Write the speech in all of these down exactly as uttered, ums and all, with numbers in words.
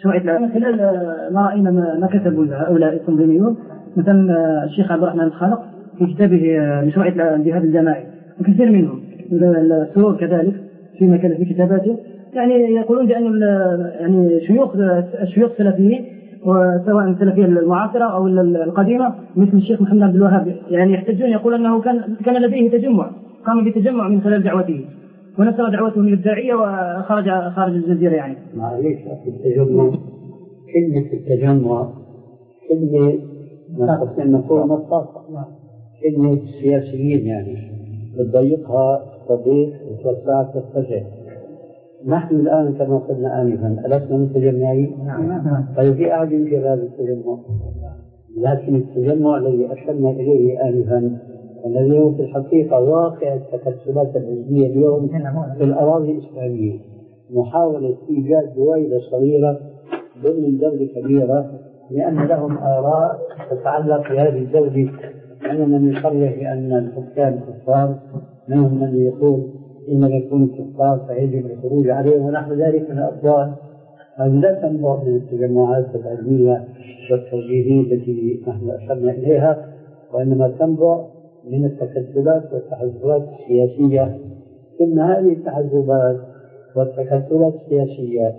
شرعية من خلال ما رأينا ما كتبوا هؤلاء التنظيميون، مثلا الشيخ عبد الرحمن الخالق في كتابه مشروعية الجهاد الجماعي، وكثير منهم السرور كذلك فيما كان في كتاباته، يعني يقولون بأن يعني شيوخ الشيوخ السلفيين وسواء السلفية المعاصرة أو القديمة مثل الشيخ محمد عبد الوهاب يعني يحتجون، يقول أنه كان كان لديه تجمع، قام بتجمع من خلال دعوته ونشر دعوته للداعية وخرج خارج الجزيرة. يعني معليش في التجمع، كلمة التجمع كلمة نستطيع نقول مطاطة، كلمة سياسيين يعني بتضيقها تضيق وتوسعها تتسع. نحن الآن كما قلنا آنفا ألسنا متجمعين؟ طيب في أحد ينكر هذا التجمع، لكن التجمع الذي أشرنا إليه آنفا الذي هو في الحقيقة واقع التكتلات الحزبية اليوم في الأراضي الإسلامية، محاولة إيجاد دويلة صغيرة ضمن دولة كبيرة لأن لهم آراء تتعلق بهذه الدولة. منهم من يصرح بأن الحكام كفار، منهم من يقول إن يكون كفار فيجب الخروج عليهم ونحو ذلك من الأقوال. هذه لا تنبع من التجمعات العلمية والتوجيهية التي نحن أشرنا إليها، وإنما تنبع من التكتلات والتحزبات السياسية. ثم هذه التحزبات والتكتلات السياسية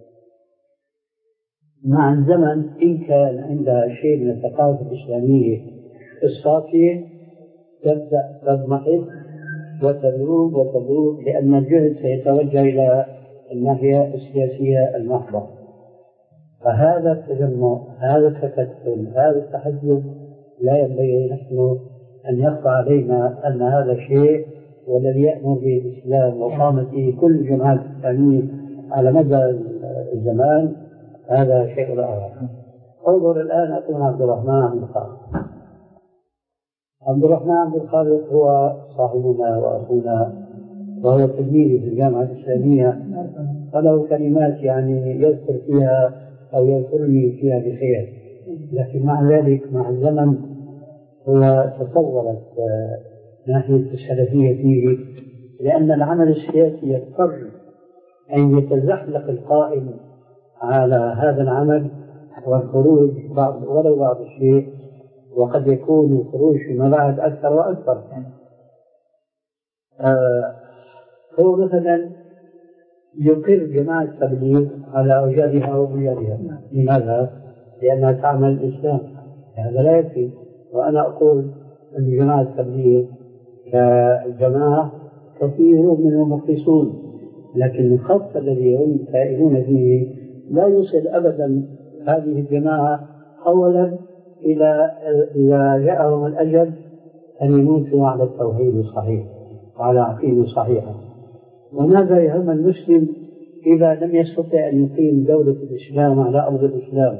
مع الزمن إن كان عندها شيء من الثقافة الإسلامية الصافية تبدأ تضمحل وتذوب وتذوب، لأن الجهد سيتوجه إلى الناحية السياسية المحضة. فهذا التجمع، هذا التكتل، هذا التحزب لا ينبغي نحن أن يخفى علينا أن هذا الشيء والذي يأمر به الإسلام وقامت به كل الجماعات الإسلامية على مدى الزمان هذا شيء آخر. انظر الآن أخونا عبد الرحمن عبد الخالق. عبد الرحمن عبد الخالق هو صاحبنا وأخونا وهو تلميذي في الجامعة الإسلامية، فله كلمات يعني يذكر فيها أو يذكرني فيها بخير، لكن مع ذلك مع الزمن هو تطورت ناحية السلفية فيه، لأن العمل السياسي يضطر أن يتزحلق القائم على هذا العمل والخروج بعض ولو بعض الشيء، وقد يكون الخروج فيما بعد أكثر وأكثر. آه هو مثلا يقر جماعة التبليغ على أوجادها وبيادها. لماذا؟ لأنها تعمل الإسلام، هذا لا يكفي. وأنا أقول أن جماعة التبليغ كجماعة كثير منهم مخلصون، لكن الخط الذي هم كائنون فيه لا يوصل أبدا هذه الجماعة أولا إلى إذا جاءهم الأجل أن يموتوا على التوحيد الصحيح وعلى عقيدة صحيحة. وماذا يهم المسلم إذا لم يستطع أن يقيم دولة الإسلام على أرض الإسلام،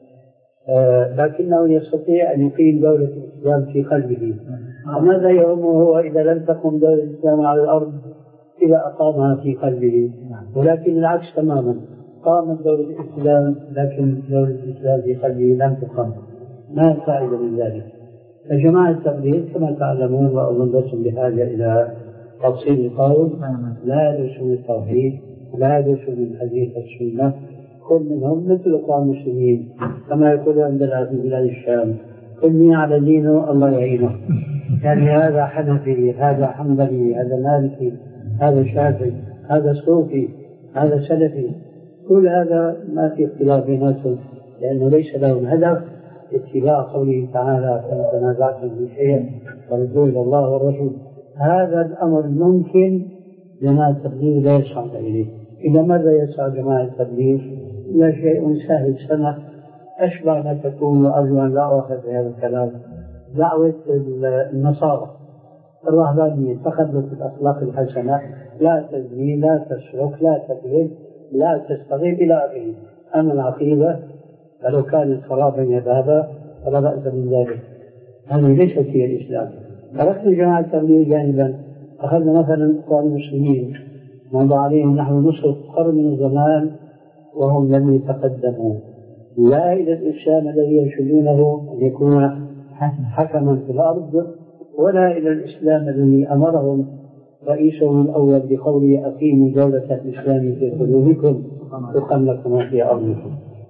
آه لكنه يستطيع أن يقيم دولة الإسلام في قلبه. وماذا يهمه إذا لم تقم دولة الإسلام على الأرض إذا أقامها في قلبه؟ ولكن العكس تماما، قامت دولة الإسلام لكن دولة الإسلام في قلبه لم تقم. ما الفائدة من ذلك؟ فجماعة التبليغ كما تعلمون وأظن لستم بحاجة إلى تفصيل القول، لا يدرسون التوحيد، لا يدرسون من حديث السنة، كل منهم مثل أقوام المسلمين كما يقول عندنا في بلاد الشام كل من على دينه الله يعينه. يعني هذا حنفي، هذا حنبلي، هذا مالكي، هذا شافعي، هذا صوفي، هذا سلفي، كل هذا ما في اختلاف بيناتهم، لأنه ليس لهم هدف اتباع قوله تعالى فإن تنازعتم في شيء فردوه إلى الله والرسول. هذا الأمر ممكن جماعة التبليغ لا يسعى إليه. إلى ماذا يسعى جماعة التبليغ؟ لا شيء سهل سنة أشبه ما تكون، وأرجو أن لا أخذ بهذا الكلام، دعوة النصارى الرهبانية، تخلف الأخلاق الحسنة، لا تزني، لا تسرق، لا تكذب، لا تستغيب إلى آخره. أما العقيدة فلو كانت خرابا يذهبا فلا بأس من ذلك، هذه ليست هي الإسلام. تركنا جماعة التبليغ جانبا، أخذنا مثلا إخوان المسلمين مضى عليهم نحو نصف قرن من الزمان وهم لم يتقدموا لا إلى الإسلام الذي ينشدونه أن يكون حكما في الأرض، ولا إلى الإسلام الذي أمرهم رئيسهم الأول بقوله أقيموا دولة الإسلام في قلوبكم تقم لكم في أرضكم.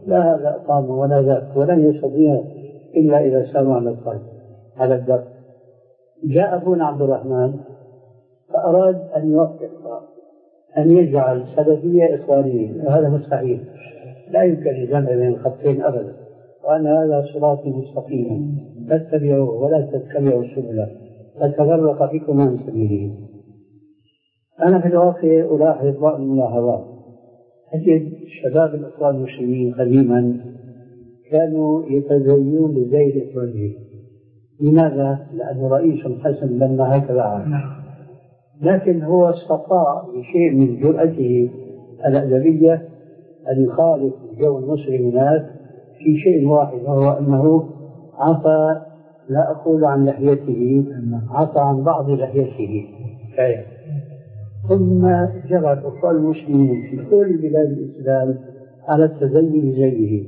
لا هذا أقام ولا ذاك، ولن يستطيع إلا إذا ساموا على الطريق على الدرب. جاء أبونا عبد الرحمن فأراد أن يوفق أن يجعل سلفية إخوانية، وهذا مستحيل، لا يمكن الجمع بين الخطين أبدا، وأن هذا صراطي مستقيما فاتبعوه ولا تتبعوا السبل فتفرق بكم عن سبيله. أنا في الواقع ألاحظ بعض الملاحظات. أجد شباب الإخوان المسلمين قديما كانوا يتزينون بزي الإخوانيين. لماذا؟ لأن رئيسهم حسن لما هكذا عام، لكن هو استطاع بشيء من جرأته الأدبية أن يخالف الجو المسلم هناك في شيء واحد، وهو أنه عفى، لا أقول عن لحيته، عفى عن بعض لحيته. ثم جرى الأخوان المسلمين في كل بلاد الإسلام على التزين بزيه.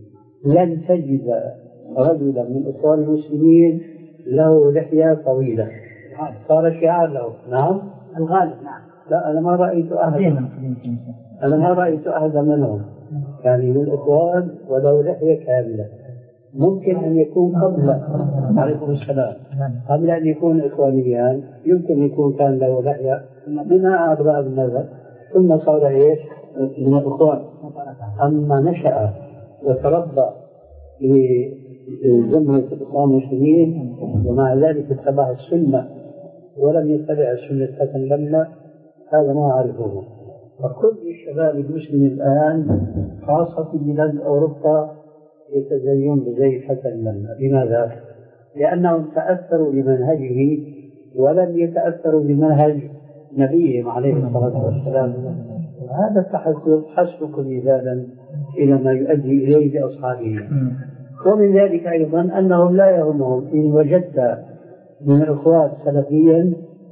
لن تجد رجلا من الإخوان المسلمين له لحية طويلة صار شعار له. نعم الغالب. نعم. لا أنا ما رأيت أحدا أنا ما رأيت أحدا منهم يعني من الإخوان ولو لحية كاملة. ممكن أن يكون قبل عليكم السلام قبل أن يكون إخوانيان يمكن يكون كان له لحية بناء أضرار النظر، ثم صار إيش من الإخوان. أما نشأ وتربى في زمرة الإخوان المسلمين ومع ذلك اتبع السنة ولم يتبع السنة حسن لما، هذا ما أعرفه. وكل الشباب المسلمين الآن خاصة في بلاد أوروبا يتزين بزي حسن لما. لماذا؟ لأنهم تأثروا بمنهجه ولم يتأثروا بمنهج نبيهم عليه الصلاة والسلام. وهذا التحسب حسبك ميزانا إلى ما يؤدي إليه بأصحابه. ومن ذلك أيضا أنهم لا يهمهم إن وجدت من الإخوان سلفيا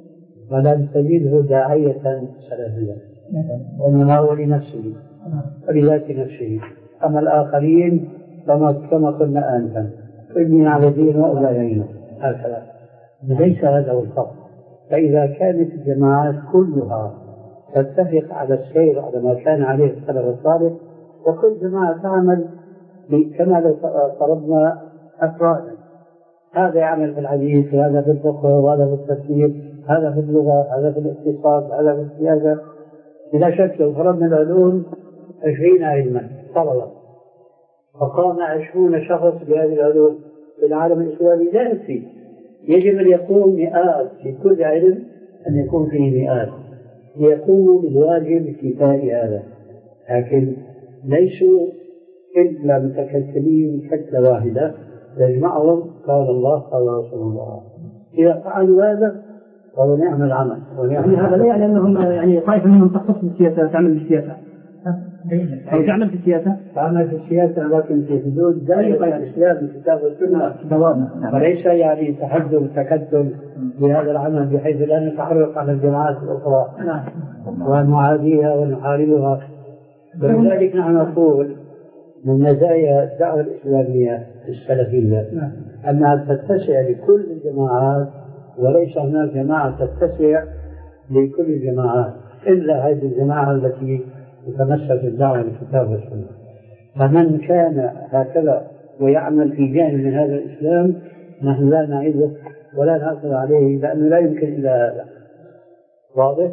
ولم تجده داعية سلفيا، وإنما هو لنفسه ولذات نفسه. أما الآخرين كما قلنا آنفا ابني على دين وأوليين هكذا. ليس هذا هو الفرق. فإذا كانت الجماعات كلها تتفق على السير على ما كان عليه السلف الصالح، وكل جماعة تعمل كما لو فرضنا أفرادا، هذا يعمل في الحديث وهذا في الفقه وهذا في التفسير، هذا في اللغة، هذا في الاقتصاد، هذا في السياسة. بلا شك لو فرضنا العلوم عشرين علما طلبا فقام عشرون شخص بهذه العلوم في العالم الإسلامي لا يكفي، يجب أن يكون مئات في كل علم، أن يكون فيه مئات ليقوموا بالواجب الكفائي هذا. لكن ليسوا إلا متكتلين كتلة واحدة يجمعهم قال الله قال رسول الله. إذا فعلوا هذا فهو نعم العمل. يعني هذا لا يعني أنهم يعني طائفة منهم تختص بالسياسة تعمل بالسياسة أو تعمل في السياسة تعمل في السياسة لكن في حدود دائرة الإسلام الكتاب والسنة، وليس يعني تحدث وتكتل بهذا العمل بحيث لا نتحرك على الجماعات الأخرى ونعاديها ونحاربها. ولذلك نحن نقول من مزايا الدعوة الإسلامية السلفية أنها تتسع لكل الجماعات، وليس هناك جماعة تتسع لكل الجماعات إلا هذه الجماعة التي تتمسك بالدعوة للكتاب والسنة. فمن كان هكذا ويعمل في جانب من هذا الإسلام نحن لا نعيده ولا نأخذ عليه، لأنه لا يمكن إلا هذا. واضح؟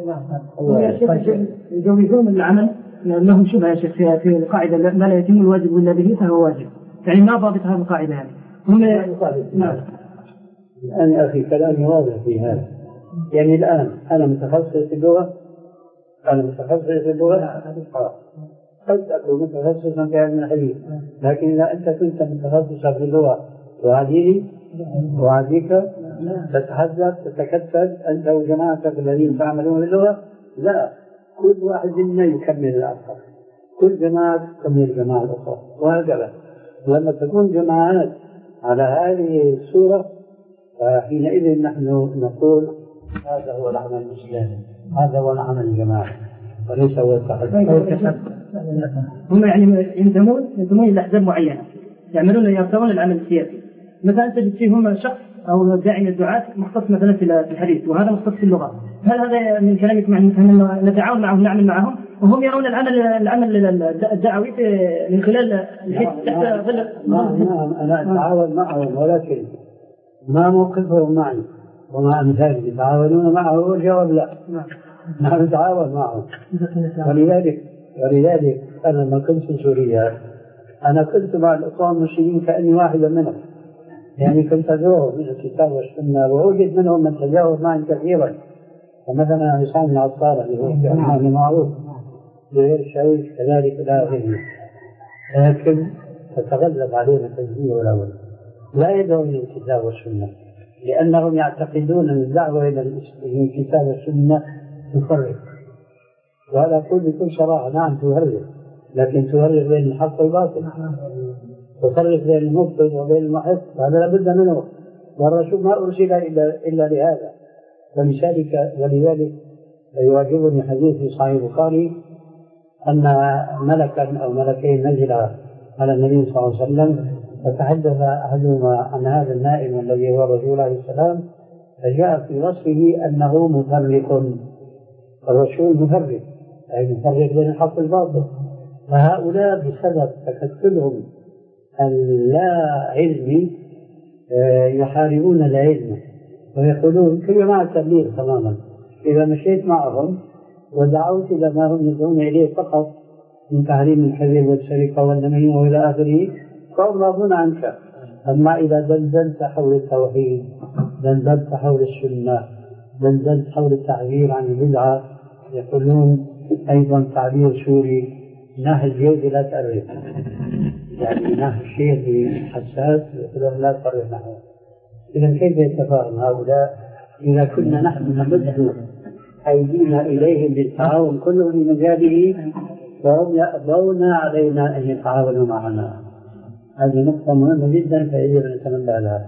يجوزون العمل لهم شبه يا شيخ في القاعدة ما لا يتم الواجب إلا به فهو واجب، يعني ما ضابط هذه القاعدة يعني هم نعم. الآن يا أخي كلامي واضح في هذا. يعني الآن أنا متخصص في اللغة، أنا متخصص في اللغة قد أكون متخصصا في علم الحديث، لكن إذا أنت كنت متخصصا في اللغة وهذه وهذيك تتحدث تتكتل أنت وجماعتك الذين تعملون باللغة، لا، كل واحد منا يكمل الآخر، كل جماعة تكمل الجماعة الأخرى وهكذا. لما تكون جماعات على هذه الصورة فحينئذ نحن نقول هذا هو العمل الإسلامي، هذا هو العمل الجماعي وليس هو التحدث. هم يعني ينتمون ينتمون إلى أحزاب معينة يعملون يرتبون العمل السياسي. مثلا تجد فيهم شخص أو داعي الدعاة مختص مثلا في الحديث وهذا مختص في اللغة، هل هذا من كلامكم يعني نتعاون معهم نعمل معهم وهم يرون العمل العمل الدعوي من خلال الحزب تحت ظل. نعم أنا أتعاون معهم، ولكن ما موقفهم معي ومع أمثالي يتعاونون معه، والجواب لا. نحن نتعاون معهم. ولذلك ولذلك أنا لما كنت في سوريا أنا كنت مع الإخوان المسلمين كأني واحدا منهم، يعني كنت أدعوهم إلى الكتاب والسنة، وأوجد منهم من تجاوز معي كثيرا، ومثلا عصام العطار اللي هو في معروف غير الشريف كذلك إلى آخره، لكن تتغلب علينا التجزية والأول، لا يدعون إلى الكتاب والسنة لأنهم يعتقدون أن الدعوة إلى الكتاب والسنة تفرق. وهذا أقول بكل صراحة، نعم تفرق، لكن تفرق بين الحق والباطل، تفرق بين المبطل وبين المحق، هذا لابد منه، والرسول ما أرسل إلا, إلا لهذا. ولذلك ولذلك يعجبني حديث في صحيح البخاري أن ملكا أو ملكين نزلا على النبي صلى الله عليه وسلم، فتحدث أحدهما عن هذا النائم الذي هو الرسول عليه السلام، فجاء في وصفه أنه مفرق. الرسول مفرق، أي مفرق بين الحق والباطل. فهؤلاء بسبب تكتلهم اللا علمي يحاربون العلم، ويقولون كل مع التبليغ تماما. إذا مشيت معهم ودعوت إلى ما هم يدعون إليه فقط من تعليم الكذب والسرقة والنميمة وإلى آخره فهم راضون عنك. أما إذا دندنت حول التوحيد، دندنت حول السنة، دندنت حول التعبير عن البدعة، يقولون أيضا تعبير سوري نهى الجيد لا تأرف، يعني نهى الشيء حساس يقولون لا تأرف نحوه. إذا كيف يتفاهم هؤلاء إذا كنا نحن نمد أيدينا إليهم بالتعاون كله في مجاله وهم يأبون علينا أن يتعاونوا معنا؟ هذه نقطة مهمة جدا فيجب أن نتمنى لها.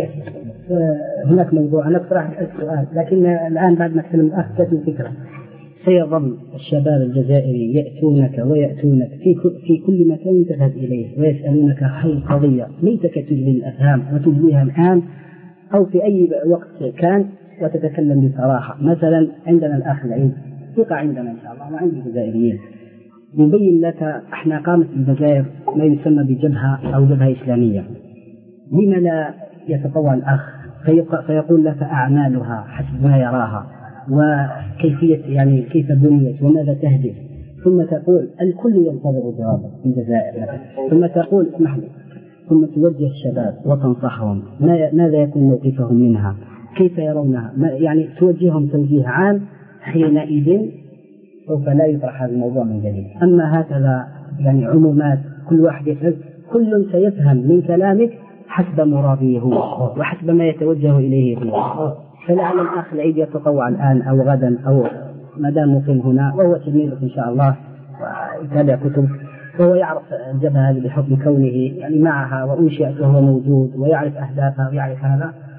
هناك موضوع أنا أقترح السؤال، لكن الآن بعد ما تكلم الأخ جاتني فكرة. سيظل الشباب الجزائري يأتونك ويأتونك في في كل مكان تذهب إليه ويسألونك عن قضية ليتك تجلي الأفهام وتجليها الآن أو في أي وقت كان وتتكلم بصراحة. مثلا عندنا الأخ العيد ثقة عندنا إن شاء الله وعند الجزائريين، يبين لك احنا قامت الجزائر ما يسمى بجبهة أو جبهة إسلامية، لما لا يتطوع الأخ فيقول لك أعمالها حسب ما يراها وكيفية يعني كيف بنيت وماذا تهدف، ثم تقول الكل ينتظر جوابك في الجزائر، ثم تقول اسمح لي، ثم توجه الشباب وتنصحهم ماذا يكون موقفهم منها، كيف يرونها، يعني توجههم توجيه عام. حينئذ سوف لا يطرح هذا الموضوع من جديد. أما هكذا يعني عمومات كل واحد يفهم، كل سيفهم من كلامك حسب مراده هو وحسب ما يتوجه إليه هو. فلعل الأخ العيد يتطوع الآن أو غدا أو ما دام مقيم هنا وهو تلميذك إن شاء الله ويتابع كتب وهو يعرف الجبهة هذه بحكم كونه يعني معها وأنشئت وهو موجود ويعرف أهدافها ويعرف هذا،